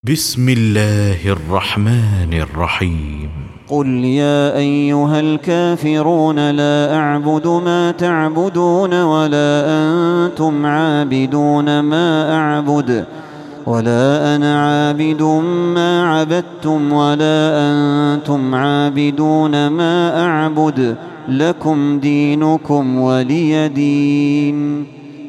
بسم الله الرحمن الرحيم قل يا أيها الكافرون لا أعبد ما تعبدون ولا أنتم عابدون ما أعبد ولا أنا عابد ما عبدتم ولا أنتم عابدون ما أعبد لكم دينكم ولي دين.